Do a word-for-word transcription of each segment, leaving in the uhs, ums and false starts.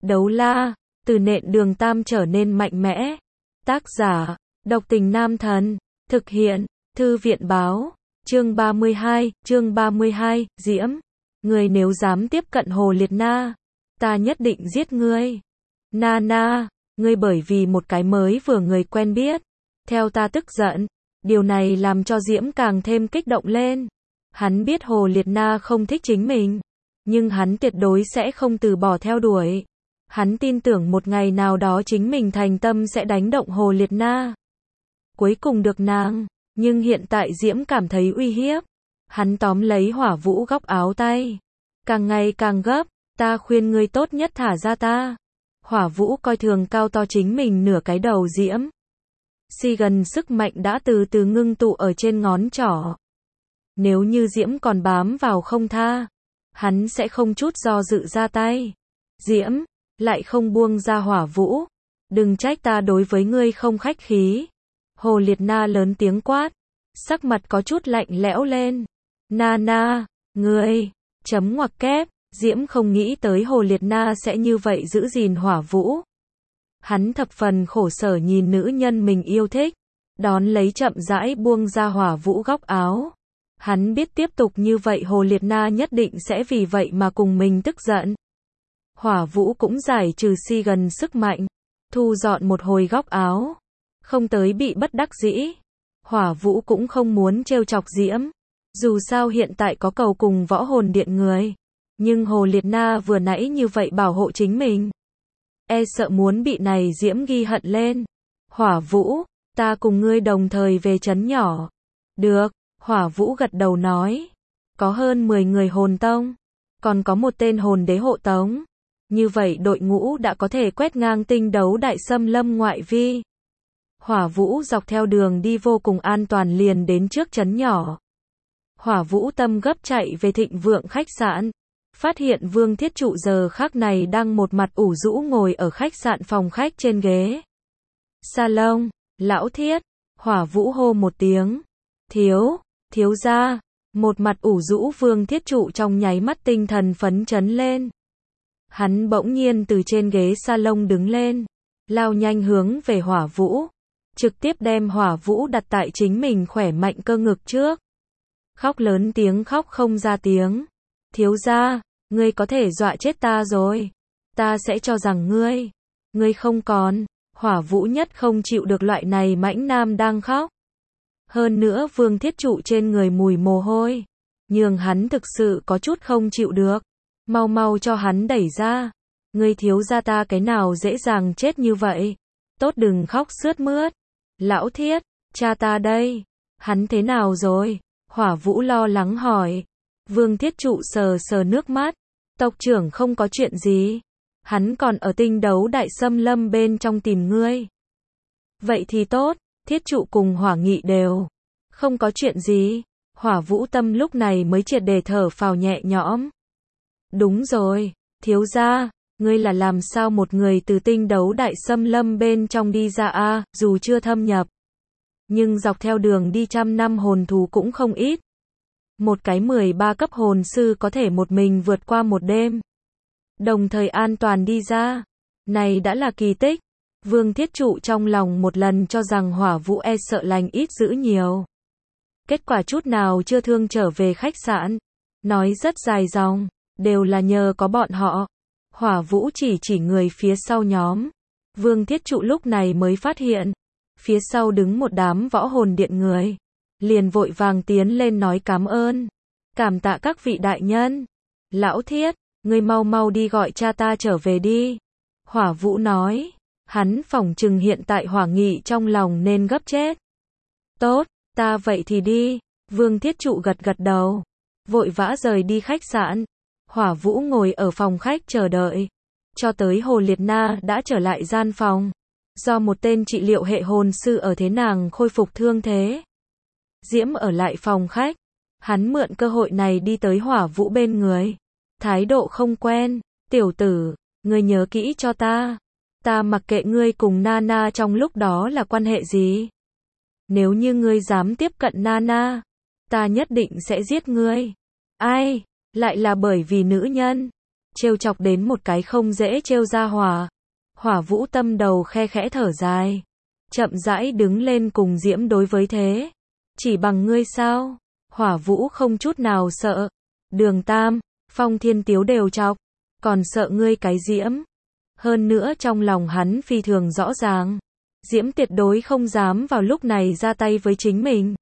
Đấu la, từ nện đường tam trở nên mạnh mẽ. Tác giả, độc tình nam thần. Thực hiện, thư viện báo. Chương ba mươi hai, chương ba mươi hai, Diễm. Ngươi nếu dám tiếp cận Hồ Liệt Na, ta nhất định giết ngươi. Na na, ngươi bởi vì một cái mới vừa người quen biết, theo ta tức giận. Điều này làm cho Diễm càng thêm kích động lên. Hắn biết Hồ Liệt Na không thích chính mình, nhưng hắn tuyệt đối sẽ không từ bỏ theo đuổi. Hắn tin tưởng một ngày nào đó chính mình thành tâm sẽ đánh động Hồ Liệt Na. Cuối cùng được nàng, nhưng hiện tại Diễm cảm thấy uy hiếp. Hắn tóm lấy Hỏa Vũ góc áo tay, càng ngày càng gấp, ta khuyên ngươi tốt nhất thả ra ta. Hỏa Vũ coi thường cao to chính mình nửa cái đầu Diễm. Si gần sức mạnh đã từ từ ngưng tụ ở trên ngón trỏ. Nếu như Diễm còn bám vào không tha, hắn sẽ không chút do dự ra tay. Diễm lại không buông ra Hỏa Vũ. Đừng trách ta đối với ngươi không khách khí. Hồ Liệt Na lớn tiếng quát, sắc mặt có chút lạnh lẽo lên. Na na, ngươi, chấm ngoặc kép. Diễm không nghĩ tới Hồ Liệt Na sẽ như vậy giữ gìn Hỏa Vũ. Hắn thập phần khổ sở nhìn nữ nhân mình yêu thích, đón lấy chậm rãi buông ra Hỏa Vũ góc áo. Hắn biết tiếp tục như vậy Hồ Liệt Na nhất định sẽ vì vậy mà cùng mình tức giận. Hỏa Vũ cũng giải trừ si gần sức mạnh, thu dọn một hồi góc áo, không tới bị bất đắc dĩ. Hỏa Vũ cũng không muốn trêu chọc Diễm, dù sao hiện tại có cầu cùng võ hồn điện người, nhưng Hồ Liệt Na vừa nãy như vậy bảo hộ chính mình, e sợ muốn bị này Diễm ghi hận lên. Hỏa Vũ, ta cùng ngươi đồng thời về trấn nhỏ. Được, Hỏa Vũ gật đầu nói. Có hơn mười người hồn tông, còn có một tên hồn đế hộ tống. Như vậy đội ngũ đã có thể quét ngang tinh đấu đại xâm lâm ngoại vi. Hỏa Vũ dọc theo đường đi vô cùng an toàn liền đến trước trấn nhỏ. Hỏa Vũ tâm gấp chạy về Thịnh Vượng khách sạn. Phát hiện Vương Thiết Trụ giờ khắc này đang một mặt ủ rũ ngồi ở khách sạn phòng khách trên ghế salon. Lão Thiết, Hỏa Vũ hô một tiếng. Thiếu, thiếu gia. Một mặt ủ rũ Vương Thiết Trụ trong nháy mắt tinh thần phấn chấn lên. Hắn bỗng nhiên từ trên ghế salon đứng lên, lao nhanh hướng về Hỏa Vũ, trực tiếp đem Hỏa Vũ đặt tại chính mình khỏe mạnh cơ ngực trước. Khóc lớn tiếng khóc không ra tiếng. Thiếu gia, ngươi có thể dọa chết ta rồi. Ta sẽ cho rằng ngươi, ngươi không còn. Hỏa Vũ nhất không chịu được loại này mãnh nam đang khóc. Hơn nữa Vương Thiết Trụ trên người mùi mồ hôi, nhường hắn thực sự có chút không chịu được. Mau mau cho hắn đẩy ra. Ngươi thiếu gia ta cái nào dễ dàng chết như vậy. Tốt đừng khóc sướt mướt. Lão Thiết, cha ta đây. Hắn thế nào rồi? Hỏa Vũ lo lắng hỏi. Vương Thiết Trụ sờ sờ nước mắt. Tộc trưởng không có chuyện gì. Hắn còn ở tinh đấu đại xâm lâm bên trong tìm ngươi. Vậy thì tốt. Thiết Trụ cùng Hỏa Nghị đều không có chuyện gì. Hỏa Vũ tâm lúc này mới triệt để thở phào nhẹ nhõm. Đúng rồi, thiếu gia, ngươi là làm sao một người từ tinh đấu đại xâm lâm bên trong đi ra a, à, dù chưa thâm nhập, nhưng dọc theo đường đi trăm năm hồn thú cũng không ít. Một cái mười ba cấp hồn sư có thể một mình vượt qua một đêm, đồng thời an toàn đi ra, này đã là kỳ tích. Vương Thiết Trụ trong lòng một lần cho rằng Hỏa Vũ e sợ lành ít dữ nhiều. Kết quả chút nào chưa thương trở về khách sạn, nói rất dài dòng. Đều là nhờ có bọn họ. Hỏa Vũ chỉ chỉ người phía sau nhóm. Vương Thiết Trụ lúc này mới phát hiện, phía sau đứng một đám võ hồn điện người. Liền vội vàng tiến lên nói cảm ơn. Cảm tạ các vị đại nhân. Lão Thiết, ngươi mau mau đi gọi cha ta trở về đi. Hỏa Vũ nói. Hắn phỏng chừng hiện tại Hỏa Nghị trong lòng nên gấp chết. Tốt, ta vậy thì đi. Vương Thiết Trụ gật gật đầu, vội vã rời đi khách sạn. Hỏa Vũ ngồi ở phòng khách chờ đợi, cho tới Hồ Liệt Na đã trở lại gian phòng. Do một tên trị liệu hệ hồn sư ở thế nàng khôi phục thương thế. Diễm ở lại phòng khách, hắn mượn cơ hội này đi tới Hỏa Vũ bên người. Thái độ không quen, tiểu tử, ngươi nhớ kỹ cho ta. Ta mặc kệ ngươi cùng Nana trong lúc đó là quan hệ gì. Nếu như ngươi dám tiếp cận Nana, ta nhất định sẽ giết ngươi. Ai? Lại là bởi vì nữ nhân. trêu chọc đến một cái không dễ trêu ra hỏa. Hỏa Vũ tâm đầu khe khẽ thở dài, chậm rãi đứng lên cùng Diễm đối với thế. Chỉ bằng ngươi sao? Hỏa Vũ không chút nào sợ. Đường Tam, Phong Thiên Tiếu đều chọc, còn sợ ngươi cái Diễm. Hơn nữa trong lòng hắn phi thường rõ ràng, Diễm tuyệt đối không dám vào lúc này ra tay với chính mình.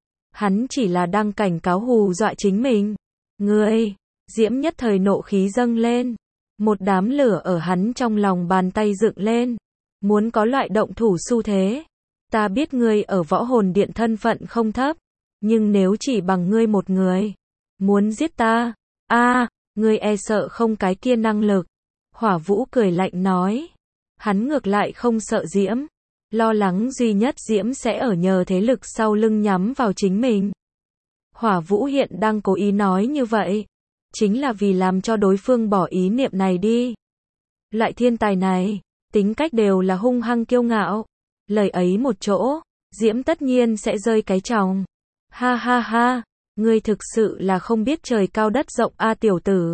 Hắn chỉ là đang cảnh cáo hù dọa chính mình. Ngươi, Diễm nhất thời nộ khí dâng lên, một đám lửa ở hắn trong lòng bàn tay dựng lên, muốn có loại động thủ xu thế. Ta biết ngươi ở Võ Hồn Điện thân phận không thấp, nhưng nếu chỉ bằng ngươi một người, muốn giết ta, a, à, ngươi e sợ không cái kia năng lực. Hỏa Vũ cười lạnh nói, hắn ngược lại không sợ Diễm, lo lắng duy nhất Diễm sẽ ở nhờ thế lực sau lưng nhắm vào chính mình. Hỏa Vũ hiện đang cố ý nói như vậy, chính là vì làm cho đối phương bỏ ý niệm này đi. Loại thiên tài này, tính cách đều là hung hăng kiêu ngạo, lời ấy một chỗ, Diễm tất nhiên sẽ rơi cái tròng. Ha ha ha, ngươi thực sự là không biết trời cao đất rộng a tiểu tử.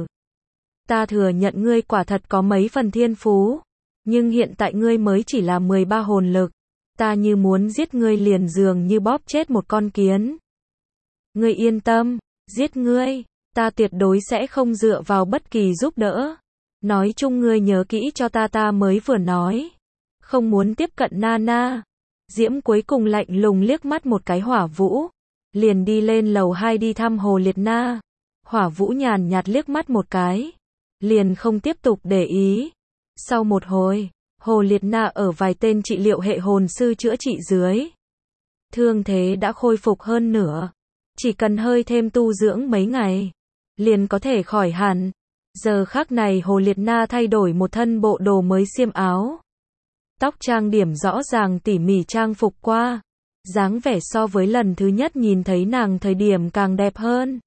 Ta thừa nhận ngươi quả thật có mấy phần thiên phú, nhưng hiện tại ngươi mới chỉ là mười ba hồn lực, ta như muốn giết ngươi liền dường như bóp chết một con kiến. Ngươi yên tâm, giết ngươi, ta tuyệt đối sẽ không dựa vào bất kỳ giúp đỡ. Nói chung ngươi nhớ kỹ cho ta ta mới vừa nói. Không muốn tiếp cận Nana. Diễm cuối cùng lạnh lùng liếc mắt một cái Hỏa Vũ, liền đi lên lầu hai đi thăm Hồ Liệt Na. Hỏa Vũ nhàn nhạt liếc mắt một cái, liền không tiếp tục để ý. Sau một hồi, Hồ Liệt Na ở vài tên trị liệu hệ hồn sư chữa trị dưới, thương thế đã khôi phục hơn nửa, chỉ cần hơi thêm tu dưỡng mấy ngày, liền có thể khỏi hẳn. Giờ khắc này Hồ Liệt Na thay đổi một thân bộ đồ mới xiêm áo, tóc trang điểm rõ ràng tỉ mỉ trang phục qua, dáng vẻ so với lần thứ nhất nhìn thấy nàng thời điểm càng đẹp hơn.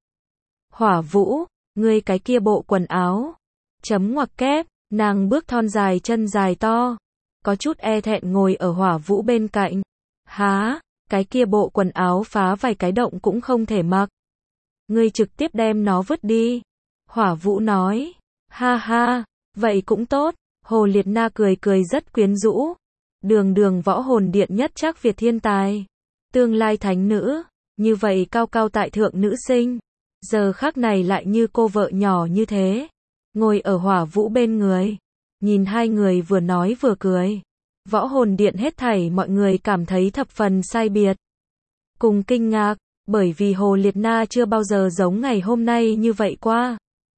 Hỏa Vũ, ngươi cái kia bộ quần áo, chấm ngoặc kép, nàng bước thon dài chân dài to, có chút e thẹn ngồi ở Hỏa Vũ bên cạnh. Há, cái kia bộ quần áo phá vài cái động cũng không thể mặc. Ngươi trực tiếp đem nó vứt đi. Hỏa Vũ nói, ha ha, vậy cũng tốt. Hồ Liệt Na cười cười rất quyến rũ. Đường đường Võ Hồn Điện nhất chắc Việt thiên tài, tương lai thánh nữ, như vậy cao cao tại thượng nữ sinh, giờ khắc này lại như cô vợ nhỏ như thế, ngồi ở Hỏa Vũ bên người, nhìn hai người vừa nói vừa cười. Võ Hồn Điện hết thảy mọi người cảm thấy thập phần sai biệt, cùng kinh ngạc, bởi vì Hồ Liệt Na chưa bao giờ giống ngày hôm nay như vậy qua.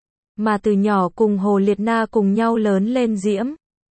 Mà từ nhỏ cùng Hồ Liệt Na cùng nhau lớn lên Diễm,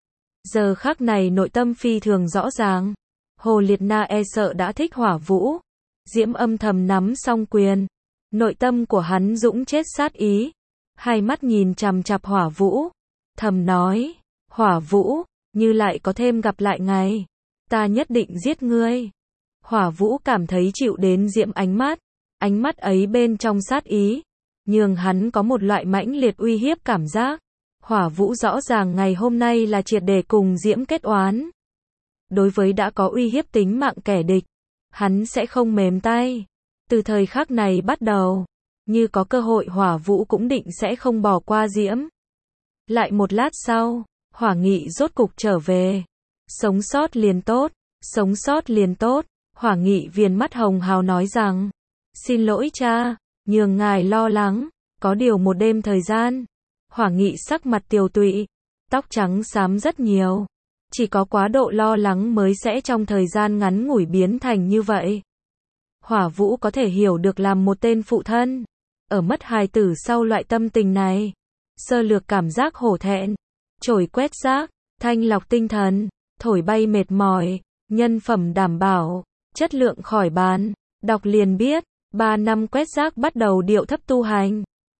giờ khắc này nội tâm phi thường rõ ràng. Hồ Liệt Na e sợ đã thích Hỏa Vũ. Diễm âm thầm nắm song quyền, nội tâm của hắn dũng chết sát ý, hai mắt nhìn chằm chằm Hỏa Vũ, thầm nói, Hỏa Vũ, như lại có thêm gặp lại ngày, ta nhất định giết ngươi. Hỏa Vũ cảm thấy chịu đến Diễm ánh mắt, ánh mắt ấy bên trong sát ý, nhường hắn có một loại mãnh liệt uy hiếp cảm giác. Hỏa Vũ rõ ràng ngày hôm nay là triệt để cùng Diễm kết oán. Đối với đã có uy hiếp tính mạng kẻ địch, hắn sẽ không mềm tay. Từ thời khắc này bắt đầu, như có cơ hội Hỏa Vũ cũng định sẽ không bỏ qua Diễm. Lại một lát sau, Hỏa Nghị rốt cục trở về. Sống sót liền tốt, sống sót liền tốt. Hỏa Nghị viền mắt hồng hào nói rằng, xin lỗi cha, nhường ngài lo lắng, có điều một đêm thời gian. Hỏa Nghị sắc mặt tiều tụy, tóc trắng xám rất nhiều, chỉ có quá độ lo lắng mới sẽ trong thời gian ngắn ngủi biến thành như vậy. Hỏa Vũ có thể hiểu được làm một tên phụ thân, ở mất hài tử sau loại tâm tình này, sơ lược cảm giác hổ thẹn, chổi quét rác, thanh lọc tinh thần, thổi bay mệt mỏi, nhân phẩm đảm bảo, chất lượng khỏi bàn, đọc liền biết, ba năm quét rác bắt đầu điệu thấp tu hành.